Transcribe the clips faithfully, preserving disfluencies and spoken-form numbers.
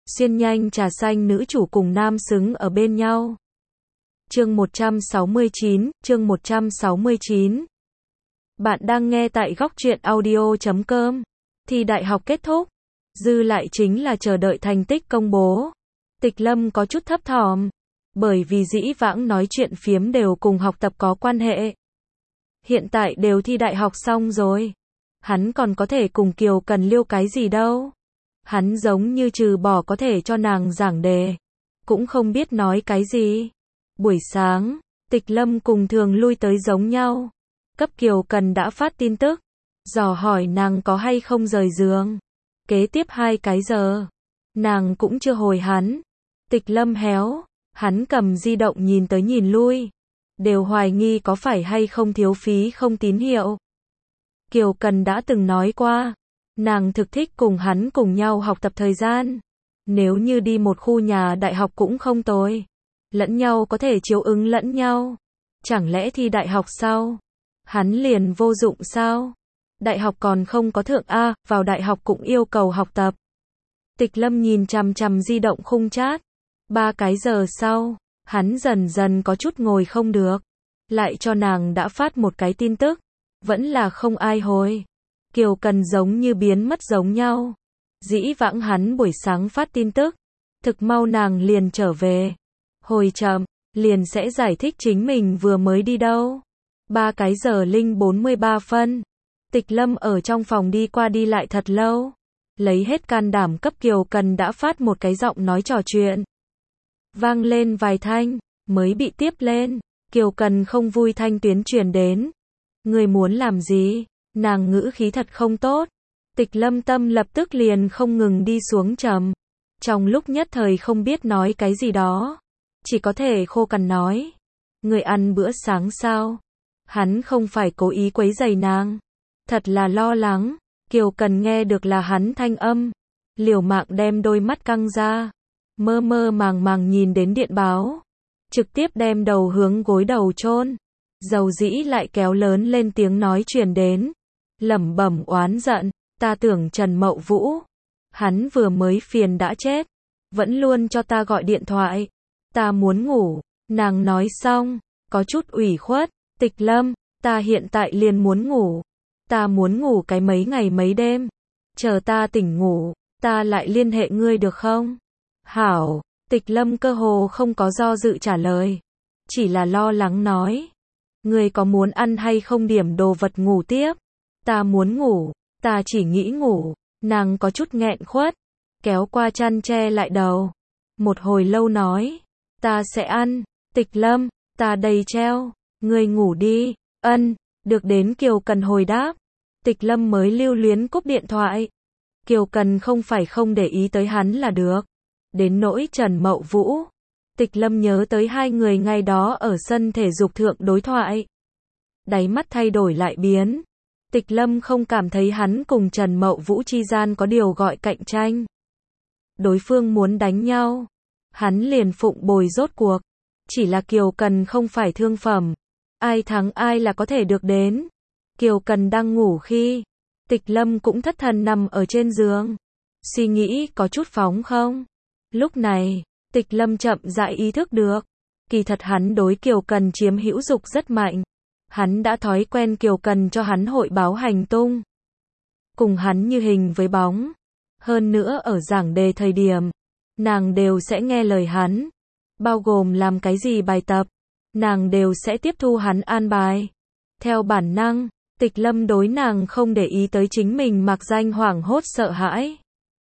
Xuyên nhanh trà xanh nữ chủ cùng nam xứng ở bên nhau. Chương một trăm sáu mươi chín, chương một trăm sáu mươi chín. Bạn đang nghe tại góc truyện audio chấm com. Thi đại học kết thúc, dư lại chính là chờ đợi thành tích công bố. Tịch Lâm có chút thấp thỏm, bởi vì dĩ vãng nói chuyện phiếm đều cùng học tập có quan hệ. Hiện tại đều thi đại học xong rồi, hắn còn có thể cùng Kiều Cần liêu cái gì đâu. Hắn giống như trừ bỏ có thể cho nàng giảng đề, cũng không biết nói cái gì. Buổi sáng, Tịch Lâm cùng thường lui tới giống nhau. Cấp Kiều Cần đã phát tin tức, dò hỏi nàng có hay không rời giường. Kế tiếp hai cái giờ, nàng cũng chưa hồi hắn. Tịch Lâm héo, hắn cầm di động nhìn tới nhìn lui, đều hoài nghi có phải hay không thiếu phí không tín hiệu. Kiều Cần đã từng nói qua, nàng thực thích cùng hắn cùng nhau học tập thời gian. Nếu như đi một khu nhà đại học cũng không tồi, lẫn nhau có thể chiếu ứng lẫn nhau. Chẳng lẽ thi đại học sau, hắn liền vô dụng sao? Đại học còn không có thượng A, vào đại học cũng yêu cầu học tập. Tịch Lâm nhìn chằm chằm di động khung chat. Ba cái giờ sau, hắn dần dần có chút ngồi không được, lại cho nàng đã phát một cái tin tức, vẫn là không ai hồi. Kiều Cần giống như biến mất giống nhau. Dĩ vãng hắn buổi sáng phát tin tức, thực mau nàng liền trở về. Hồi chậm, liền sẽ giải thích chính mình vừa mới đi đâu. Ba cái giờ linh bốn mươi ba phân. Tịch Lâm ở trong phòng đi qua đi lại thật lâu, lấy hết can đảm cấp Kiều Cần đã phát một cái giọng nói trò chuyện. Vang lên vài thanh, mới bị tiếp lên. Kiều Cần không vui thanh tuyến truyền đến. Người muốn làm gì? Nàng ngữ khí thật không tốt. Tịch Lâm tâm lập tức liền không ngừng đi xuống trầm. Trong lúc nhất thời không biết nói cái gì đó, chỉ có thể khô cằn nói. Người ăn bữa sáng sao? Hắn không phải cố ý quấy rầy nàng, thật là lo lắng. Kiều Cần nghe được là hắn thanh âm, liều mạng đem đôi mắt căng ra, mơ mơ màng màng nhìn đến điện báo, trực tiếp đem đầu hướng gối đầu chôn. Dầu dĩ lại kéo lớn lên tiếng nói truyền đến, lẩm bẩm oán giận, ta tưởng Trần Mậu Vũ, hắn vừa mới phiền đã chết, vẫn luôn cho ta gọi điện thoại, ta muốn ngủ. Nàng nói xong, có chút ủy khuất, Tịch Lâm, ta hiện tại liền muốn ngủ, ta muốn ngủ cái mấy ngày mấy đêm, chờ ta tỉnh ngủ, ta lại liên hệ ngươi được không? Hảo. Tịch Lâm cơ hồ không có do dự trả lời, chỉ là lo lắng nói, ngươi có muốn ăn hay không điểm đồ vật ngủ tiếp? Ta muốn ngủ, ta chỉ nghĩ ngủ. Nàng có chút nghẹn khuất, kéo qua chăn che lại đầu, một hồi lâu nói, ta sẽ ăn. Tịch Lâm, ta đây treo, ngươi ngủ đi. Ân. Được đến Kiều Cần hồi đáp, Tịch Lâm mới lưu luyến cúp điện thoại. Kiều Cần không phải không để ý tới hắn là được. Đến nỗi Trần Mậu Vũ, Tịch Lâm nhớ tới hai người ngày đó ở sân thể dục thượng đối thoại. Đáy mắt thay đổi lại biến. Tịch Lâm không cảm thấy hắn cùng Trần Mậu Vũ chi gian có điều gọi cạnh tranh. Đối phương muốn đánh nhau, hắn liền phụng bồi rốt cuộc. Chỉ là Kiều Cần không phải thương phẩm, ai thắng ai là có thể được đến. Kiều Cần đang ngủ khi, Tịch Lâm cũng thất thần nằm ở trên giường, suy nghĩ có chút phóng không. Lúc này, Tịch Lâm chậm rãi ý thức được, kỳ thật hắn đối Kiều Cần chiếm hữu dục rất mạnh. Hắn đã thói quen Kiều Cần cho hắn hội báo hành tung, cùng hắn như hình với bóng. Hơn nữa ở giảng đề thời điểm, nàng đều sẽ nghe lời hắn, bao gồm làm cái gì bài tập, nàng đều sẽ tiếp thu hắn an bài. Theo bản năng, Tịch Lâm đối nàng không để ý tới chính mình mặc danh hoảng hốt sợ hãi.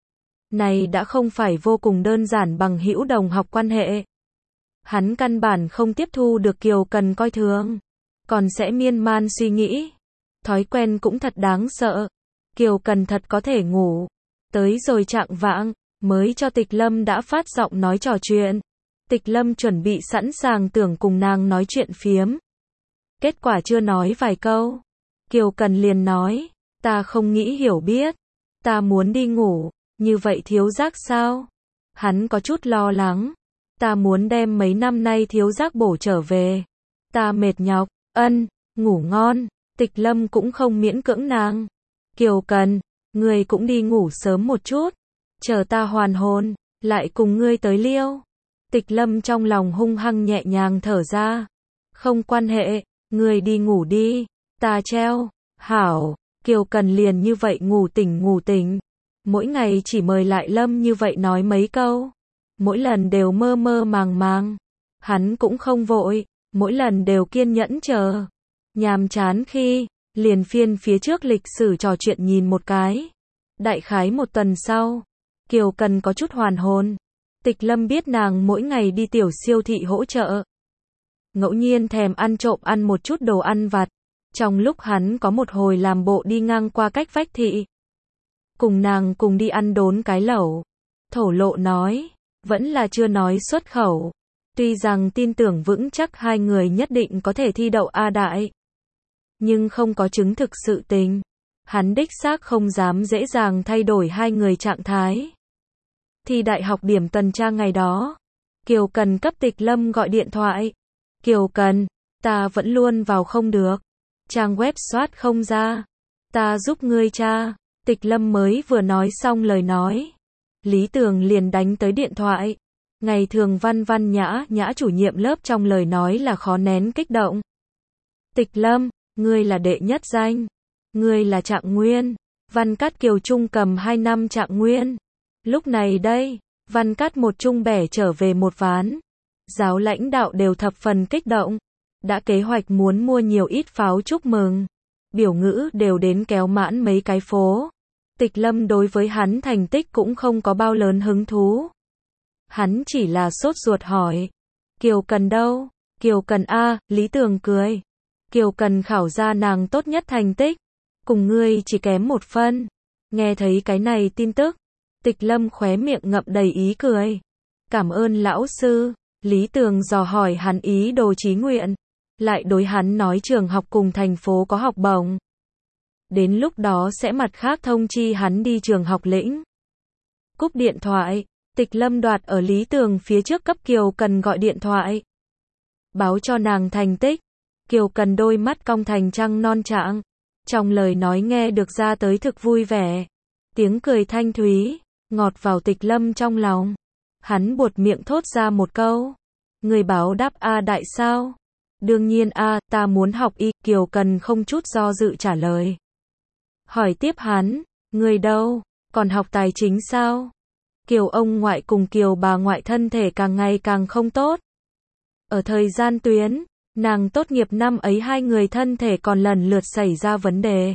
Này đã không phải vô cùng đơn giản bằng hữu đồng học quan hệ. Hắn căn bản không tiếp thu được Kiều Cần coi thường, còn sẽ miên man suy nghĩ. Thói quen cũng thật đáng sợ. Kiều Cần thật có thể ngủ. Tới rồi chạng vạng, mới cho Tịch Lâm đã phát giọng nói trò chuyện. Tịch Lâm chuẩn bị sẵn sàng tưởng cùng nàng nói chuyện phiếm. Kết quả chưa nói vài câu, Kiều Cần liền nói, ta không nghĩ hiểu biết, ta muốn đi ngủ. Như vậy thiếu giác sao? Hắn có chút lo lắng. Ta muốn đem mấy năm nay thiếu giác bổ trở về. Ta mệt nhọc. Ân. Ngủ ngon. Tịch Lâm cũng không miễn cưỡng nàng. Kiều Cần, người cũng đi ngủ sớm một chút, chờ ta hoàn hồn. lại cùng ngươi tới liêu. Tịch Lâm trong lòng hung hăng nhẹ nhàng thở ra. Không quan hệ, ngươi đi ngủ đi, ta treo. Hảo, Kiều Cần liền như vậy ngủ tỉnh ngủ tỉnh. Mỗi ngày chỉ mời lại Lâm như vậy nói mấy câu. Mỗi lần đều mơ mơ màng màng. Hắn cũng không vội, mỗi lần đều kiên nhẫn chờ. Nhàm chán khi, liền phiên phía trước lịch sử trò chuyện nhìn một cái. Đại khái một tuần sau, Kiều Cần có chút hoàn hồn. Tịch Lâm biết nàng mỗi ngày đi tiểu siêu thị hỗ trợ. Ngẫu nhiên thèm ăn trộm ăn một chút đồ ăn vặt. Trong lúc hắn có một hồi làm bộ đi ngang qua cách vách thị. Cùng nàng cùng đi ăn đốn cái lẩu. Thổ lộ nói, vẫn là chưa nói xuất khẩu. Tuy rằng tin tưởng vững chắc hai người nhất định có thể thi đậu A đại. Nhưng không có chứng thực sự tình. Hắn đích xác không dám dễ dàng thay đổi hai người trạng thái. Thi đại học điểm tuần tra ngày đó. Kiều Cần cấp Tịch Lâm gọi điện thoại. Kiều Cần, ta vẫn luôn vào không được. Trang web soát không ra. Ta giúp ngươi tra. Tịch Lâm mới vừa nói xong lời nói. Lý Tường liền đánh tới điện thoại. Ngày thường văn văn nhã nhã chủ nhiệm lớp trong lời nói là khó nén kích động. Tịch Lâm, ngươi là đệ nhất danh. Ngươi là trạng nguyên. Văn Cát Kiều Trung cầm hai năm trạng nguyên. Lúc này đây, Văn Cát một trung bẻ trở về một ván. Giáo lãnh đạo đều thập phần kích động. Đã kế hoạch muốn mua nhiều ít pháo chúc mừng. Biểu ngữ đều đến kéo mãn mấy cái phố. Tịch Lâm đối với hắn thành tích cũng không có bao lớn hứng thú. Hắn chỉ là sốt ruột hỏi. Kiều Cần đâu? Kiều Cần a, Lý Tường cười. Kiều Cần khảo ra nàng tốt nhất thành tích. Cùng ngươi chỉ kém một phân. Nghe thấy cái này tin tức. Tịch Lâm khóe miệng ngậm đầy ý cười. Cảm ơn lão sư. Lý Tường dò hỏi hắn ý đồ chí nguyện. Lại đối hắn nói trường học cùng thành phố có học bổng. Đến lúc đó sẽ mặt khác thông chi hắn đi trường học lĩnh. Cúp điện thoại. Tịch Lâm đoạt ở Lý Tường phía trước cấp Kiều Cần gọi điện thoại. Báo cho nàng thành tích. Kiều Cần đôi mắt cong thành trăng non trạng. Trong lời nói nghe được ra tới thực vui vẻ. Tiếng cười thanh thúy, ngọt vào Tịch Lâm trong lòng. Hắn buột miệng thốt ra một câu. Người báo đáp A đại sao? Đương nhiên A, ta muốn học y. Kiều Cần không chút do dự trả lời. Hỏi tiếp hắn, người đâu? Còn học tài chính sao? Kiều ông ngoại cùng Kiều bà ngoại thân thể càng ngày càng không tốt. Ở thời gian tuyến, nàng tốt nghiệp năm ấy hai người thân thể còn lần lượt xảy ra vấn đề.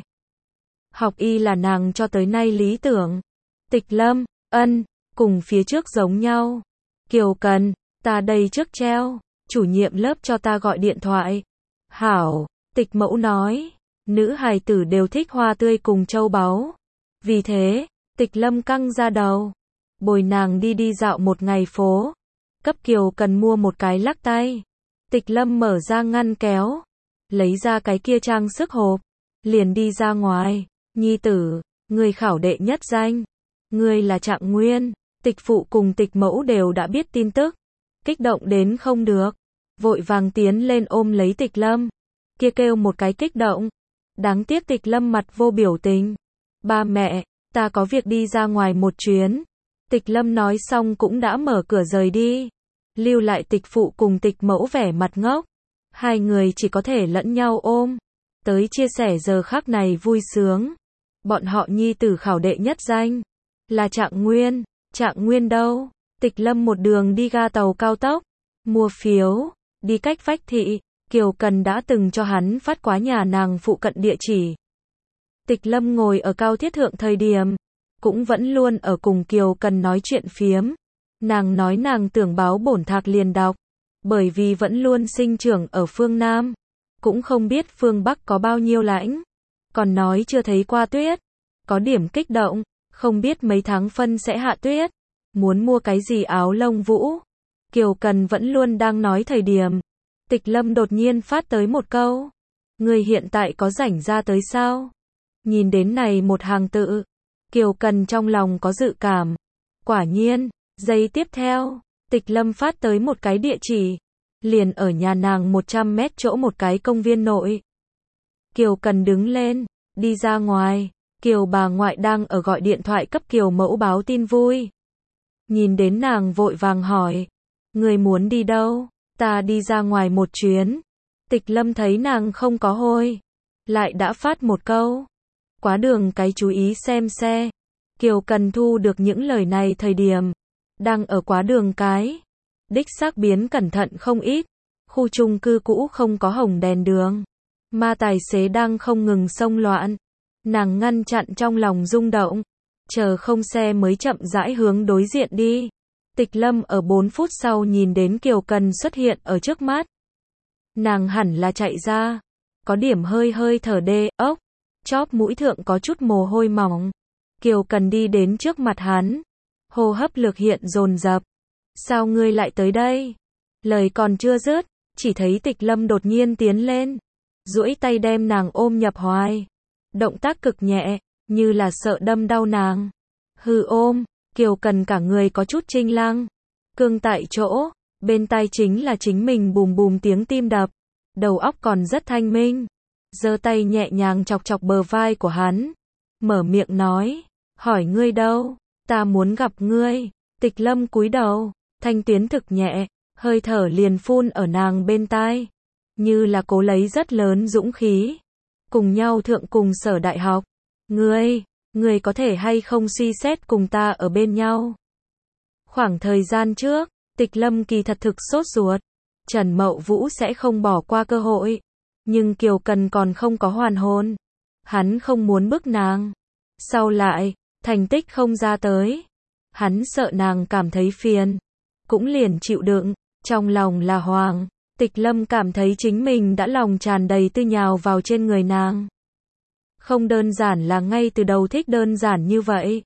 Học y là nàng cho tới nay lý tưởng. Tịch Lâm, ân, cùng phía trước giống nhau. Kiều Cần, ta đây trước treo, chủ nhiệm lớp cho ta gọi điện thoại. Hảo, Tịch Mẫu nói, nữ hài tử đều thích hoa tươi cùng châu báu. Vì thế, Tịch Lâm căng ra đầu. Bồi nàng đi đi dạo một ngày phố. Cấp Kiều Cần mua một cái lắc tay. Tịch Lâm mở ra ngăn kéo. Lấy ra cái kia trang sức hộp. Liền đi ra ngoài. Nhi tử, người khảo đệ nhất danh. Người là trạng nguyên. Tịch phụ cùng Tịch Mẫu đều đã biết tin tức. Kích động đến không được. Vội vàng tiến lên ôm lấy Tịch Lâm. Kia kêu một cái kích động. Đáng tiếc Tịch Lâm mặt vô biểu tình. Ba mẹ, ta có việc đi ra ngoài một chuyến. Tịch Lâm nói xong cũng đã mở cửa rời đi. Lưu lại Tịch phụ cùng Tịch Mẫu vẻ mặt ngốc. Hai người chỉ có thể lẫn nhau ôm. Tới chia sẻ giờ khắc này vui sướng. Bọn họ nhi tử khảo đệ nhất danh. Là trạng nguyên. Trạng nguyên đâu? Tịch Lâm một đường đi ga tàu cao tốc. Mua phiếu. Đi cách vách thị. Kiều Cần đã từng cho hắn phát quá nhà nàng phụ cận địa chỉ. Tịch Lâm ngồi ở cao thiết thượng thời điểm. Cũng vẫn luôn ở cùng Kiều Cần nói chuyện phiếm. Nàng nói nàng tưởng báo bổn thạc liền đọc. Bởi vì vẫn luôn sinh trưởng ở phương Nam. Cũng không biết phương Bắc có bao nhiêu lãnh. Còn nói chưa thấy qua tuyết. Có điểm kích động. Không biết mấy tháng phân sẽ hạ tuyết. Muốn mua cái gì áo lông vũ. Kiều Cần vẫn luôn đang nói thời điểm. Tịch Lâm đột nhiên phát tới một câu. Người hiện tại có rảnh ra tới sao? Nhìn đến này một hàng tự. Kiều Cần trong lòng có dự cảm. Quả nhiên, giây tiếp theo, Tịch Lâm phát tới một cái địa chỉ. Liền ở nhà nàng một trăm mét chỗ một cái công viên nội. Kiều Cần đứng lên, đi ra ngoài. Kiều bà ngoại đang ở gọi điện thoại cấp Kiều Mẫu báo tin vui. Nhìn đến nàng vội vàng hỏi. Người muốn đi đâu? Ta đi ra ngoài một chuyến. Tịch Lâm thấy nàng không có hôi. Lại đã phát một câu. Quá đường cái chú ý xem xe. Kiều Cần thu được những lời này thời điểm. Đang ở quá đường cái. Đích xác biến cẩn thận không ít. Khu chung cư cũ không có hồng đèn đường. Mà tài xế đang không ngừng xông loạn. Nàng ngăn chặn trong lòng rung động. Chờ không xe mới chậm rãi hướng đối diện đi. Tịch Lâm ở bốn phút sau nhìn đến Kiều Cần xuất hiện ở trước mắt. Nàng hẳn là chạy ra. Có điểm hơi hơi thở đê, ốc. Chóp mũi thượng có chút mồ hôi mỏng. Kiều Cần đi đến trước mặt hắn. Hô hấp lực hiện dồn dập. Sao ngươi lại tới đây? Lời còn chưa dứt, chỉ thấy Tịch Lâm đột nhiên tiến lên. Duỗi tay đem nàng ôm nhập hoài. Động tác cực nhẹ, như là sợ đâm đau nàng. Hư ôm, Kiều Cần cả người có chút chinh lăng. Cương tại chỗ, bên tai chính là chính mình bùm bùm tiếng tim đập. Đầu óc còn rất thanh minh. Giơ tay nhẹ nhàng chọc chọc bờ vai của hắn. Mở miệng nói, hỏi ngươi đâu? Ta muốn gặp ngươi. Tịch Lâm cúi đầu, thanh tuyến thực nhẹ, hơi thở liền phun ở nàng bên tai. Như là cố lấy rất lớn dũng khí. Cùng nhau thượng cùng sở đại học. Ngươi, ngươi có thể hay không suy xét cùng ta ở bên nhau? Khoảng thời gian trước, Tịch Lâm kỳ thật thực sốt ruột. Trần Mậu Vũ sẽ không bỏ qua cơ hội. Nhưng Kiều Cần còn không có hoàn hồn. Hắn không muốn bức nàng. Sau lại, thành tích không ra tới. Hắn sợ nàng cảm thấy phiền. Cũng liền chịu đựng. Trong lòng là hoàng. Tịch Lâm cảm thấy chính mình đã lòng tràn đầy tư nhào vào trên người nàng. Không đơn giản là ngay từ đầu thích đơn giản như vậy.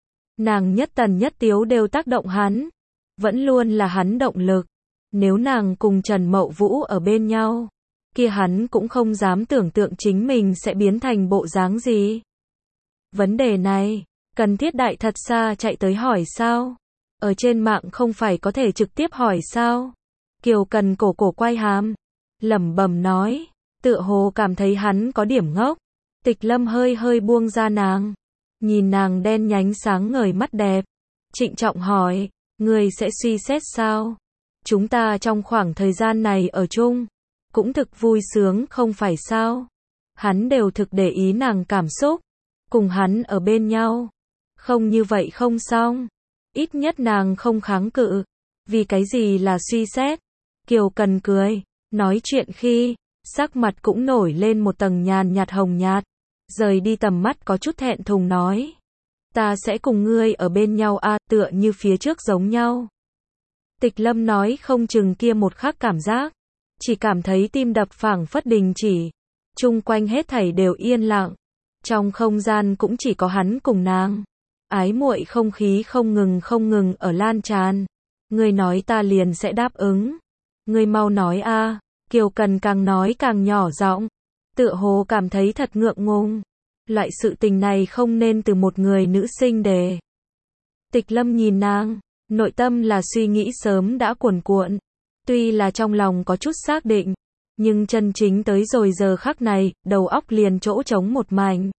Nàng nhất tần nhất tiếu đều tác động hắn. Vẫn luôn là hắn động lực. Nếu nàng cùng Trần Mậu Vũ ở bên nhau, kia hắn cũng không dám tưởng tượng chính mình sẽ biến thành bộ dáng gì. Vấn đề này, cần thiết đại thật xa chạy tới hỏi sao? Ở trên mạng không phải có thể trực tiếp hỏi sao? Kiều Cần cổ cổ quay hàm, lẩm bẩm nói, tựa hồ cảm thấy hắn có điểm ngốc. Tịch Lâm hơi hơi buông ra nàng, nhìn nàng đen nhánh sáng ngời mắt đẹp, trịnh trọng hỏi, ngươi sẽ suy xét sao? Chúng ta trong khoảng thời gian này ở chung, cũng thực vui sướng không phải sao? Hắn đều thực để ý nàng cảm xúc, cùng hắn ở bên nhau. Không như vậy không xong. Ít nhất nàng không kháng cự. Vì cái gì là suy xét? Kiều Cần cười, nói chuyện khi, sắc mặt cũng nổi lên một tầng nhàn nhạt hồng nhạt. Rời đi tầm mắt có chút thẹn thùng nói. Ta sẽ cùng ngươi ở bên nhau a, tựa như phía trước giống nhau. Tịch Lâm nói không chừng kia một khắc cảm giác. Chỉ cảm thấy tim đập phảng phất đình chỉ. Chung quanh hết thảy đều yên lặng. Trong không gian cũng chỉ có hắn cùng nàng. Ái muội không khí không ngừng không ngừng ở lan tràn. Ngươi nói ta liền sẽ đáp ứng. Ngươi mau nói a. Kiều Cần càng nói càng nhỏ giọng. Tựa hồ cảm thấy thật ngượng ngùng. Loại sự tình này không nên từ một người nữ sinh đề. Tịch Lâm nhìn nàng. Nội tâm là suy nghĩ sớm đã cuồn cuộn. Tuy là trong lòng có chút xác định. Nhưng chân chính tới rồi giờ khắc này, đầu óc liền chỗ trống một mảnh.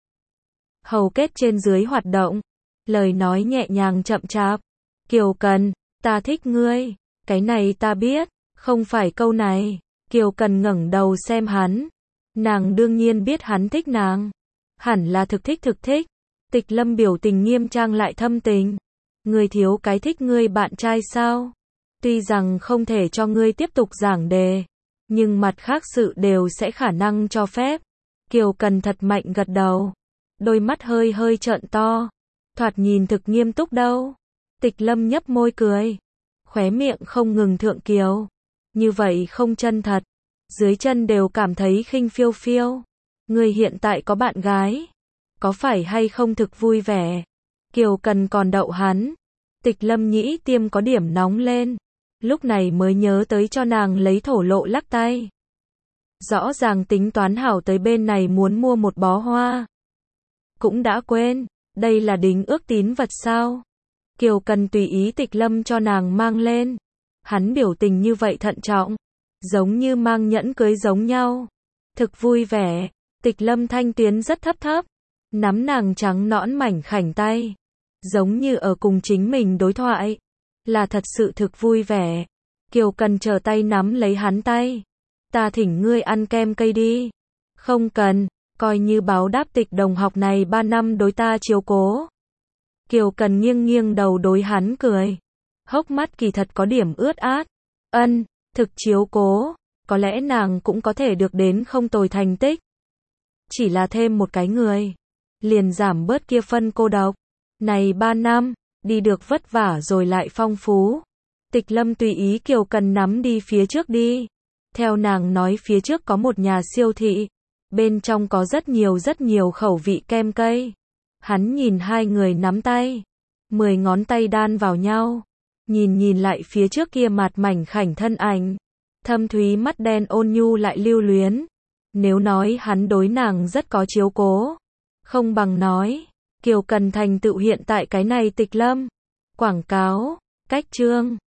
Hầu kết trên dưới hoạt động. Lời nói nhẹ nhàng chậm chạp. Kiều Cần, ta thích ngươi. Cái này ta biết, không phải câu này. Kiều Cần ngẩng đầu xem hắn. Nàng đương nhiên biết hắn thích nàng. Hẳn là thực thích thực thích. Tịch Lâm biểu tình nghiêm trang lại thâm tình. Ngươi thiếu cái thích ngươi bạn trai sao? Tuy rằng không thể cho ngươi tiếp tục giảng đề, nhưng mặt khác sự đều sẽ khả năng cho phép. Kiều Cần thật mạnh gật đầu. Đôi mắt hơi hơi trợn to. Thoạt nhìn thực nghiêm túc đâu. Tịch Lâm nhấp môi cười. Khóe miệng không ngừng thượng kiều. Như vậy không chân thật. Dưới chân đều cảm thấy khinh phiêu phiêu. Ngươi hiện tại có bạn gái. Có phải hay không thực vui vẻ? Kiều Cần còn đậu hắn. Tịch Lâm nhĩ tiêm có điểm nóng lên. Lúc này mới nhớ tới cho nàng lấy thổ lộ lắc tay. Rõ ràng tính toán hảo tới bên này muốn mua một bó hoa. Cũng đã quên, đây là đính ước tín vật sao? Kiều Cần tùy ý Tịch Lâm cho nàng mang lên. Hắn biểu tình như vậy thận trọng. Giống như mang nhẫn cưới giống nhau. Thực vui vẻ. Tịch Lâm thanh tuyến rất thấp thấp. Nắm nàng trắng nõn mảnh khảnh tay. Giống như ở cùng chính mình đối thoại. là thật sự thực vui vẻ. Kiều Cần trở tay nắm lấy hắn tay. Ta thỉnh ngươi ăn kem cây đi. Không cần, coi như báo đáp Tịch đồng học này ba năm đối ta chiếu cố. Kiều Cần nghiêng nghiêng đầu đối hắn cười. Hốc mắt kỳ thật có điểm ướt át. Ân, thực chiếu cố, có lẽ nàng cũng có thể được đến không tồi thành tích. Chỉ là thêm một cái người, liền giảm bớt kia phân cô độc. Này ba năm, đi được vất vả rồi lại phong phú. Tịch Lâm tùy ý Kiều Cần nắm đi phía trước đi. Theo nàng nói phía trước có một nhà siêu thị. Bên trong có rất nhiều rất nhiều khẩu vị kem cây. Hắn nhìn hai người nắm tay. Mười ngón tay đan vào nhau. Nhìn nhìn lại phía trước kia mặt mảnh khảnh thân ảnh. Thâm thúy mắt đen ôn nhu lại lưu luyến. Nếu nói hắn đối nàng rất có chiếu cố. Không bằng nói, Kiều Cần thành tựu hiện tại cái này Tịch Lâm. Quảng cáo, cách chương.